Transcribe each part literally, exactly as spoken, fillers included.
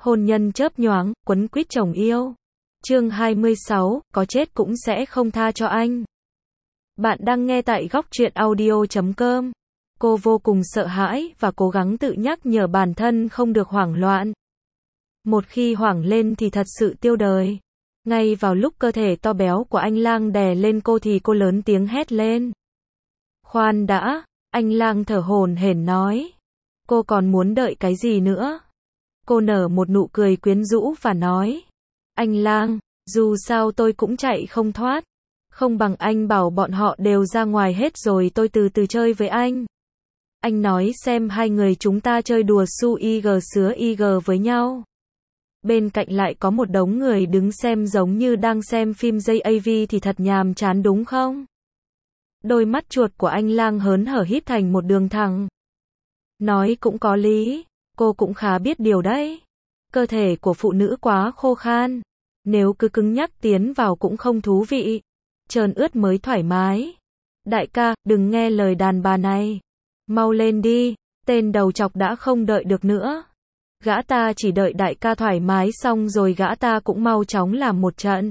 Hôn nhân chớp nhoáng, quấn quýt chồng yêu. Chương hai mươi sáu, có chết cũng sẽ không tha cho anh. Bạn đang nghe tại góc truyện audio chấm com. Cô vô cùng sợ hãi và cố gắng tự nhắc nhở bản thân không được hoảng loạn. Một khi hoảng lên thì thật sự tiêu đời. Ngay vào lúc cơ thể to béo của anh Lang đè lên cô thì cô lớn tiếng hét lên. Khoan đã, anh Lang thở hổn hển nói. Cô còn muốn đợi cái gì nữa? Cô nở một nụ cười quyến rũ và nói. Anh Lang, dù sao tôi cũng chạy không thoát. Không bằng anh bảo bọn họ đều ra ngoài hết rồi tôi từ từ chơi với anh. Anh nói xem hai người chúng ta chơi đùa su ig sứa ig với nhau. Bên cạnh lại có một đống người đứng xem giống như đang xem phim gi a vê thì thật nhàm chán đúng không? Đôi mắt chuột của anh Lang hớn hở híp thành một đường thẳng. Nói cũng có lý, cô cũng khá biết điều đấy. Cơ thể của phụ nữ quá khô khan. Nếu cứ cứng nhắc tiến vào cũng không thú vị. Trơn ướt mới thoải mái. Đại ca, đừng nghe lời đàn bà này. Mau lên đi, tên đầu chọc đã không đợi được nữa. Gã ta chỉ đợi đại ca thoải mái xong rồi gã ta cũng mau chóng làm một trận.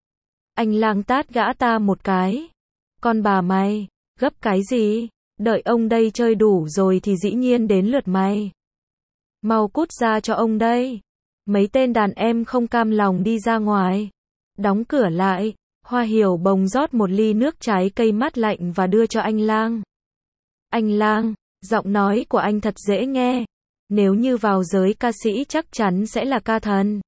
Anh Lang tát gã ta một cái. Con bà mày, gấp cái gì? Đợi ông đây chơi đủ rồi thì dĩ nhiên đến lượt mày. Mau cút ra cho ông đây. Mấy tên đàn em không cam lòng đi ra ngoài. Đóng cửa lại, Hoa Hiểu bồng rót một ly nước trái cây mát lạnh và đưa cho anh Lang. Anh Lang, giọng nói của anh thật dễ nghe. Nếu như vào giới ca sĩ chắc chắn sẽ là ca thần.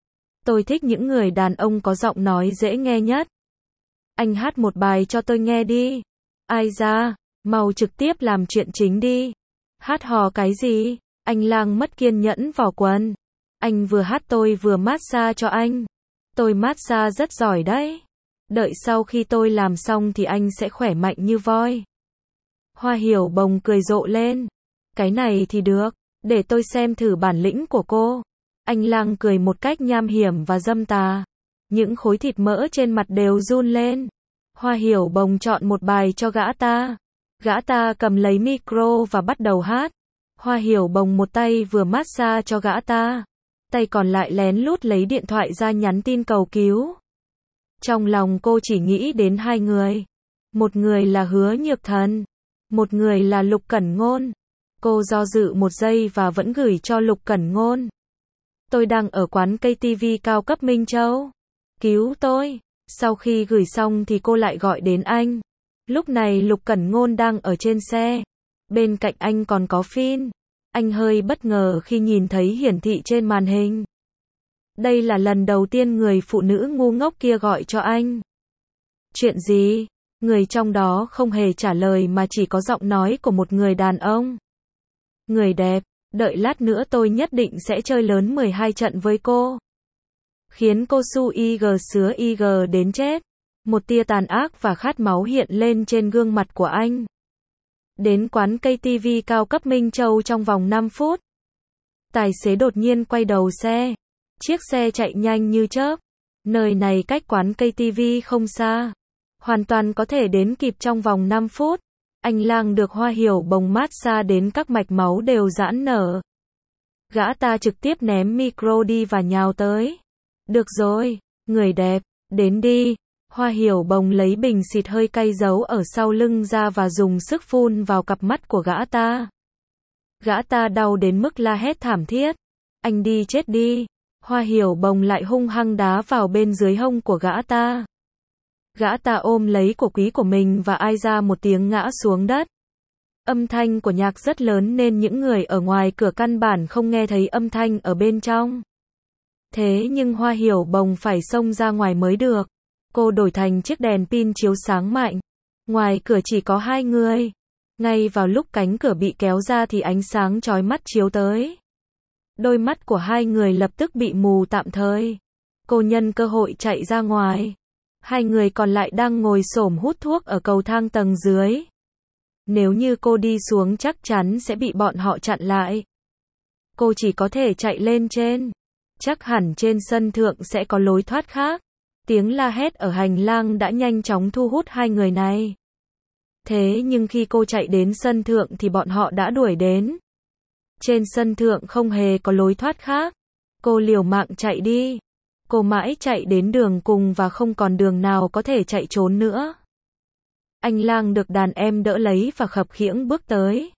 Tôi thích những người đàn ông có giọng nói dễ nghe nhất. Anh hát một bài cho tôi nghe đi. Ai ra, mau trực tiếp làm chuyện chính đi. Hát hò cái gì? Anh Lang mất kiên nhẫn vò quần. Anh vừa hát tôi vừa massage cho anh. Tôi massage rất giỏi đấy. Đợi sau khi tôi làm xong thì anh sẽ khỏe mạnh như voi. Hoa Hiểu bồng cười rộ lên. Cái này thì được, để tôi xem thử bản lĩnh của cô. Anh Lang cười một cách nham hiểm và dâm tà. Những khối thịt mỡ trên mặt đều run lên. Hoa Hiểu bồng chọn một bài cho gã ta. Gã ta cầm lấy micro và bắt đầu hát. Hoa Hiểu bồng một tay vừa massage cho gã ta. Tay còn lại lén lút lấy điện thoại ra nhắn tin cầu cứu. Trong lòng cô chỉ nghĩ đến hai người. Một người là Hứa Nhược Thần. Một người là Lục Cẩn Ngôn. Cô do dự một giây và vẫn gửi cho Lục Cẩn Ngôn. Tôi đang ở quán cây ti vi cao cấp Minh Châu. Cứu tôi. Sau khi gửi xong thì cô lại gọi đến anh. Lúc này Lục Cẩn Ngôn đang ở trên xe. Bên cạnh anh còn có Phin. Anh hơi bất ngờ khi nhìn thấy hiển thị trên màn hình. Đây là lần đầu tiên người phụ nữ ngu ngốc kia gọi cho anh. Chuyện gì? Người trong đó không hề trả lời mà chỉ có giọng nói của một người đàn ông. Người đẹp, đợi lát nữa tôi nhất định sẽ chơi lớn mười hai trận với cô. Khiến cô su ig sứa ig đến chết. Một tia tàn ác và khát máu hiện lên trên gương mặt của anh. Đến quán cây ti vi cao cấp Minh Châu trong vòng năm phút. Tài xế đột nhiên quay đầu xe. Chiếc xe chạy nhanh như chớp. Nơi này cách quán cây ti vi không xa. Hoàn toàn có thể đến kịp trong vòng năm phút. Anh Lang được Hoa Hiểu bồng massage đến các mạch máu đều giãn nở. Gã ta trực tiếp ném micro đi và nhào tới. Được rồi, người đẹp, đến đi. Hoa Hiểu bồng lấy bình xịt hơi cay giấu ở sau lưng ra và dùng sức phun vào cặp mắt của gã ta. Gã ta đau đến mức la hét thảm thiết. Anh đi chết đi. Hoa Hiểu bồng lại hung hăng đá vào bên dưới hông của gã ta. Gã ta ôm lấy cổ quý của mình và ai ra một tiếng ngã xuống đất. Âm thanh của nhạc rất lớn nên những người ở ngoài cửa căn bản không nghe thấy âm thanh ở bên trong. Thế nhưng Hoa Hiểu bồng phải xông ra ngoài mới được. Cô đổi thành chiếc đèn pin chiếu sáng mạnh. Ngoài cửa chỉ có hai người. Ngay vào lúc cánh cửa bị kéo ra thì ánh sáng chói mắt chiếu tới. Đôi mắt của hai người lập tức bị mù tạm thời. Cô nhân cơ hội chạy ra ngoài. Hai người còn lại đang ngồi xổm hút thuốc ở cầu thang tầng dưới. Nếu như cô đi xuống chắc chắn sẽ bị bọn họ chặn lại. Cô chỉ có thể chạy lên trên. Chắc hẳn trên sân thượng sẽ có lối thoát khác. Tiếng la hét ở hành lang đã nhanh chóng thu hút hai người này. Thế nhưng khi cô chạy đến sân thượng thì bọn họ đã đuổi đến. Trên sân thượng không hề có lối thoát khác. Cô liều mạng chạy đi. Cô mãi chạy đến đường cùng và không còn đường nào có thể chạy trốn nữa. Anh lang được đàn em đỡ lấy và khập khiễng bước tới.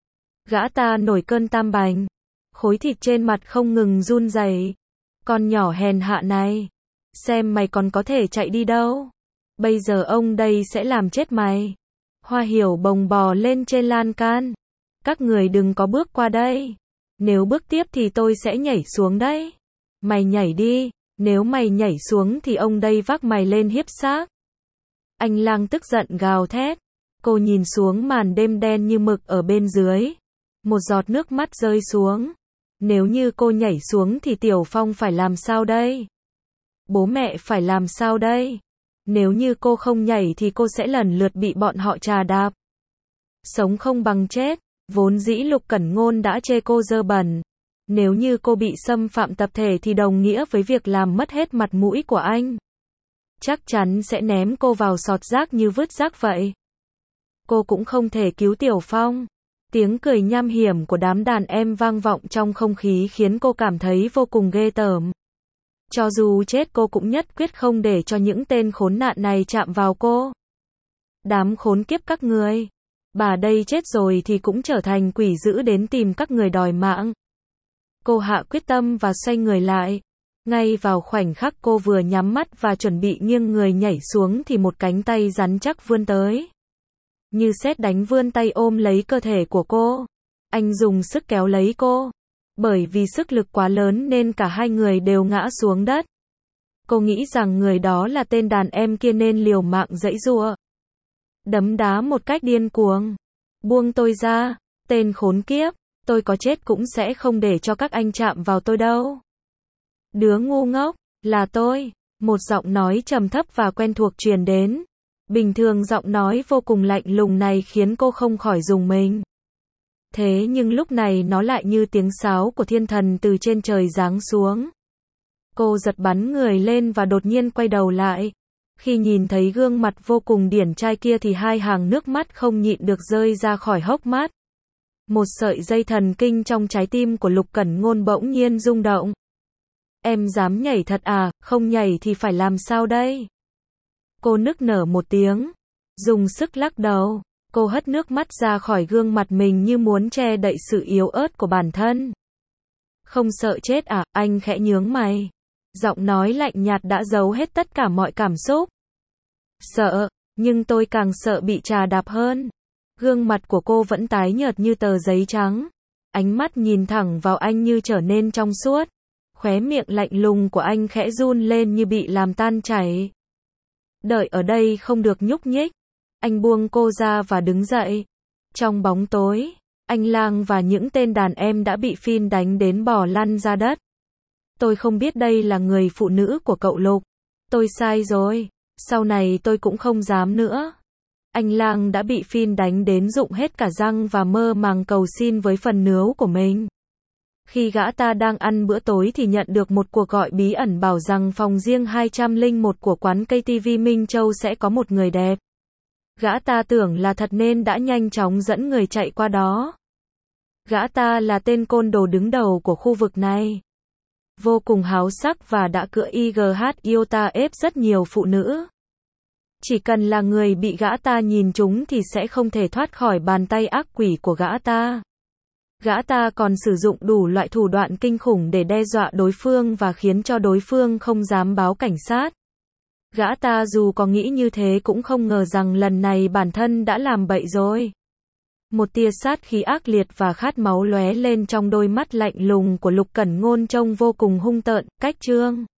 Gã ta nổi cơn tam bành. Khối thịt trên mặt không ngừng run rẩy. Con nhỏ hèn hạ này. Xem mày còn có thể chạy đi đâu. Bây giờ ông đây sẽ làm chết mày. Hoa Hiểu bồng bò lên trên lan can. Các người đừng có bước qua đây. Nếu bước tiếp thì tôi sẽ nhảy xuống đấy. Mày nhảy đi. Nếu mày nhảy xuống thì ông đây vác mày lên hiếp xác. Anh lang tức giận gào thét. Cô nhìn xuống màn đêm đen như mực ở bên dưới. Một giọt nước mắt rơi xuống. Nếu như cô nhảy xuống thì Tiểu Phong phải làm sao đây? Bố mẹ phải làm sao đây? Nếu như cô không nhảy thì cô sẽ lần lượt bị bọn họ trà đạp. Sống không bằng chết. Vốn dĩ Lục Cẩn Ngôn đã chê cô dơ bẩn. Nếu như cô bị xâm phạm tập thể thì đồng nghĩa với việc làm mất hết mặt mũi của anh. Chắc chắn sẽ ném cô vào sọt rác như vứt rác vậy. Cô cũng không thể cứu Tiểu Phong. Tiếng cười nham hiểm của đám đàn em vang vọng trong không khí khiến cô cảm thấy vô cùng ghê tởm. Cho dù chết cô cũng nhất quyết không để cho những tên khốn nạn này chạm vào cô. Đám khốn kiếp các người. Bà đây chết rồi thì cũng trở thành quỷ dữ đến tìm các người đòi mạng. Cô hạ quyết tâm và xoay người lại. Ngay vào khoảnh khắc cô vừa nhắm mắt và chuẩn bị nghiêng người nhảy xuống thì một cánh tay rắn chắc vươn tới. Như sét đánh vươn tay ôm lấy cơ thể của cô. Anh dùng sức kéo lấy cô. Bởi vì sức lực quá lớn nên cả hai người đều ngã xuống đất. Cô nghĩ rằng người đó là tên đàn em kia nên liều mạng giãy giụa. Đấm đá một cách điên cuồng. Buông tôi ra, tên khốn kiếp, tôi có chết cũng sẽ không để cho các anh chạm vào tôi đâu. Đứa ngu ngốc, là tôi. Một giọng nói trầm thấp và quen thuộc truyền đến. Bình thường giọng nói vô cùng lạnh lùng này khiến cô không khỏi rùng mình. Thế nhưng lúc này nó lại như tiếng sáo của thiên thần từ trên trời giáng xuống. Cô giật bắn người lên và đột nhiên quay đầu lại. Khi nhìn thấy gương mặt vô cùng điển trai kia thì hai hàng nước mắt không nhịn được rơi ra khỏi hốc mắt. Một sợi dây thần kinh trong trái tim của Lục Cẩn Ngôn bỗng nhiên rung động. Em dám nhảy thật à, không nhảy thì phải làm sao đây? Cô nức nở một tiếng, dùng sức lắc đầu. Cô hất nước mắt ra khỏi gương mặt mình như muốn che đậy sự yếu ớt của bản thân. Không sợ chết à, anh khẽ nhướng mày. Giọng nói lạnh nhạt đã giấu hết tất cả mọi cảm xúc. Sợ, nhưng tôi càng sợ bị trà đạp hơn. Gương mặt của cô vẫn tái nhợt như tờ giấy trắng. Ánh mắt nhìn thẳng vào anh như trở nên trong suốt. Khóe miệng lạnh lùng của anh khẽ run lên như bị làm tan chảy. Đợi ở đây không được nhúc nhích. Anh buông cô ra và đứng dậy. Trong bóng tối, anh lang và những tên đàn em đã bị Phin đánh đến bò lăn ra đất. Tôi không biết đây là người phụ nữ của cậu Lục. Tôi sai rồi. Sau này tôi cũng không dám nữa. Anh lang đã bị Phin đánh đến rụng hết cả răng và mơ màng cầu xin với phần nướu của mình. Khi gã ta đang ăn bữa tối thì nhận được một cuộc gọi bí ẩn bảo rằng phòng riêng hai trăm lẻ một của quán ca tê vê Minh Châu sẽ có một người đẹp. Gã ta tưởng là thật nên đã nhanh chóng dẫn người chạy qua đó. Gã ta là tên côn đồ đứng đầu của khu vực này. Vô cùng háo sắc và đã cưỡi i giê hát Iota ép rất nhiều phụ nữ. Chỉ cần là người bị gã ta nhìn trúng thì sẽ không thể thoát khỏi bàn tay ác quỷ của gã ta. Gã ta còn sử dụng đủ loại thủ đoạn kinh khủng để đe dọa đối phương và khiến cho đối phương không dám báo cảnh sát. Gã ta dù có nghĩ như thế cũng không ngờ rằng lần này bản thân đã làm bậy rồi. Một tia sát khí ác liệt và khát máu lóe lên trong đôi mắt lạnh lùng của Lục Cẩn Ngôn trông vô cùng hung tợn, cách trương.